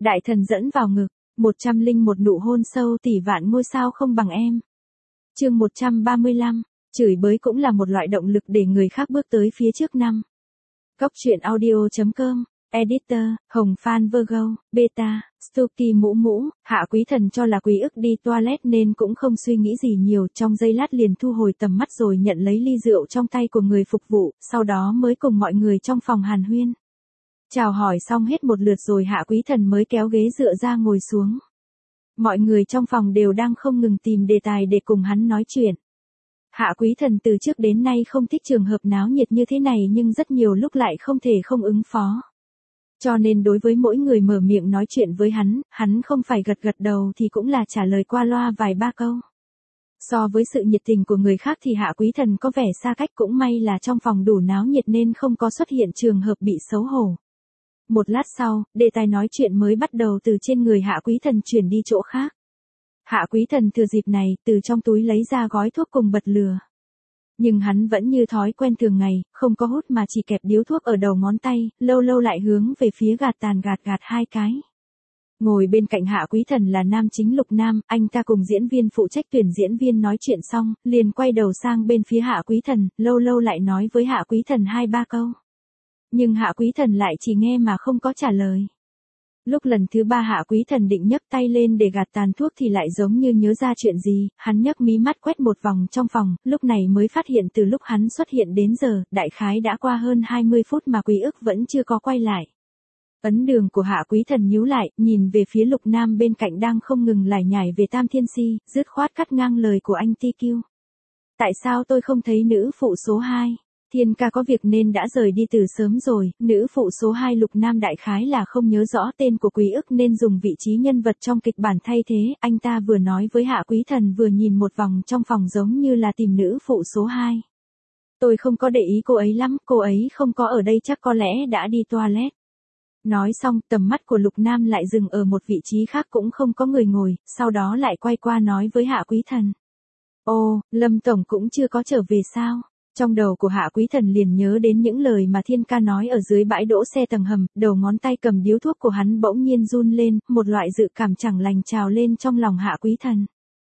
Đại thần dẫn vào ngực, 101 nụ hôn sâu tỷ vạn ngôi sao không bằng em. Chương 135, chửi bới cũng là một loại động lực để người khác bước tới phía trước năm. Cốc truyện audio.com, Editor, Hồng Phan Virgo, Beta, Stucky mũ mũ, Hạ Quý Thần cho là Quý Ức đi toilet nên cũng không suy nghĩ gì nhiều, trong giây lát liền thu hồi tầm mắt rồi nhận lấy ly rượu trong tay của người phục vụ, sau đó mới cùng mọi người trong phòng hàn huyên. Chào hỏi xong hết một lượt rồi Hạ Quý Thần mới kéo ghế dựa ra ngồi xuống. Mọi người trong phòng đều đang không ngừng tìm đề tài để cùng hắn nói chuyện. Hạ Quý Thần từ trước đến nay không thích trường hợp náo nhiệt như thế này nhưng rất nhiều lúc lại không thể không ứng phó. Cho nên đối với mỗi người mở miệng nói chuyện với hắn không phải gật gật đầu thì cũng là trả lời qua loa vài ba câu. So với sự nhiệt tình của người khác thì Hạ Quý Thần có vẻ xa cách, cũng may là trong phòng đủ náo nhiệt nên không có xuất hiện trường hợp bị xấu hổ. Một lát sau, đề tài nói chuyện mới bắt đầu từ trên người Hạ Quý Thần chuyển đi chỗ khác. Hạ Quý Thần thừa dịp này, từ trong túi lấy ra gói thuốc cùng bật lửa. Nhưng hắn vẫn như thói quen thường ngày, không có hút mà chỉ kẹp điếu thuốc ở đầu ngón tay, lâu lâu lại hướng về phía gạt tàn gạt hai cái. Ngồi bên cạnh Hạ Quý Thần là nam chính Lục Nam, anh ta cùng diễn viên phụ trách tuyển diễn viên nói chuyện xong, liền quay đầu sang bên phía Hạ Quý Thần, lâu lâu lại nói với Hạ Quý Thần hai ba câu. Nhưng Hạ Quý Thần lại chỉ nghe mà không có trả lời. Lúc lần thứ ba Hạ Quý Thần định nhấc tay lên để gạt tàn thuốc thì lại giống như nhớ ra chuyện gì, hắn nhấc mí mắt quét một vòng trong phòng, lúc này mới phát hiện từ lúc hắn xuất hiện đến giờ, đại khái đã qua hơn 20 phút mà Quý Ức vẫn chưa có quay lại. Ấn đường của Hạ Quý Thần nhíu lại, nhìn về phía Lục Nam bên cạnh đang không ngừng lải nhải về Tam Thiên Si, dứt khoát cắt ngang lời của anh TQ. Tại sao tôi không thấy nữ phụ số 2? Thiên ca có việc nên đã rời đi từ sớm rồi, nữ phụ số 2 Lục Nam đại khái là không nhớ rõ tên của Quý Ức nên dùng vị trí nhân vật trong kịch bản thay thế, anh ta vừa nói với Hạ Quý Thần vừa nhìn một vòng trong phòng giống như là tìm nữ phụ số 2. Tôi không có để ý cô ấy lắm, cô ấy không có ở đây chắc có lẽ đã đi toilet. Nói xong tầm mắt của Lục Nam lại dừng ở một vị trí khác cũng không có người ngồi, sau đó lại quay qua nói với Hạ Quý Thần. Ồ, Lâm Tổng cũng chưa có trở về sao? Trong đầu của Hạ Quý Thần liền nhớ đến những lời mà Thiên ca nói ở dưới bãi đỗ xe tầng hầm, đầu ngón tay cầm điếu thuốc của hắn bỗng nhiên run lên, một loại dự cảm chẳng lành trào lên trong lòng Hạ Quý Thần.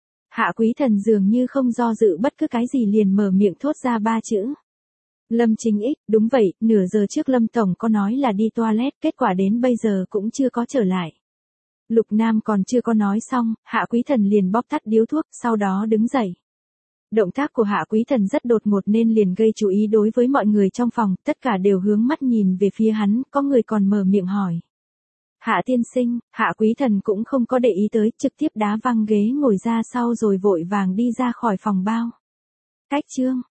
Hạ Quý Thần dường như không do dự bất cứ cái gì liền mở miệng thốt ra ba chữ. Lâm Chính Ích, đúng vậy, nửa giờ trước Lâm Tổng có nói là đi toilet, kết quả đến bây giờ cũng chưa có trở lại. Lục Nam còn chưa có nói xong, Hạ Quý Thần liền bóp tắt điếu thuốc, sau đó đứng dậy. Động tác của Hạ Quý Thần rất đột ngột nên liền gây chú ý đối với mọi người trong phòng, tất cả đều hướng mắt nhìn về phía hắn, có người còn mở miệng hỏi. Hạ tiên sinh, Hạ Quý Thần cũng không có để ý tới, trực tiếp đá văng ghế ngồi ra sau rồi vội vàng đi ra khỏi phòng bao. Cách chương.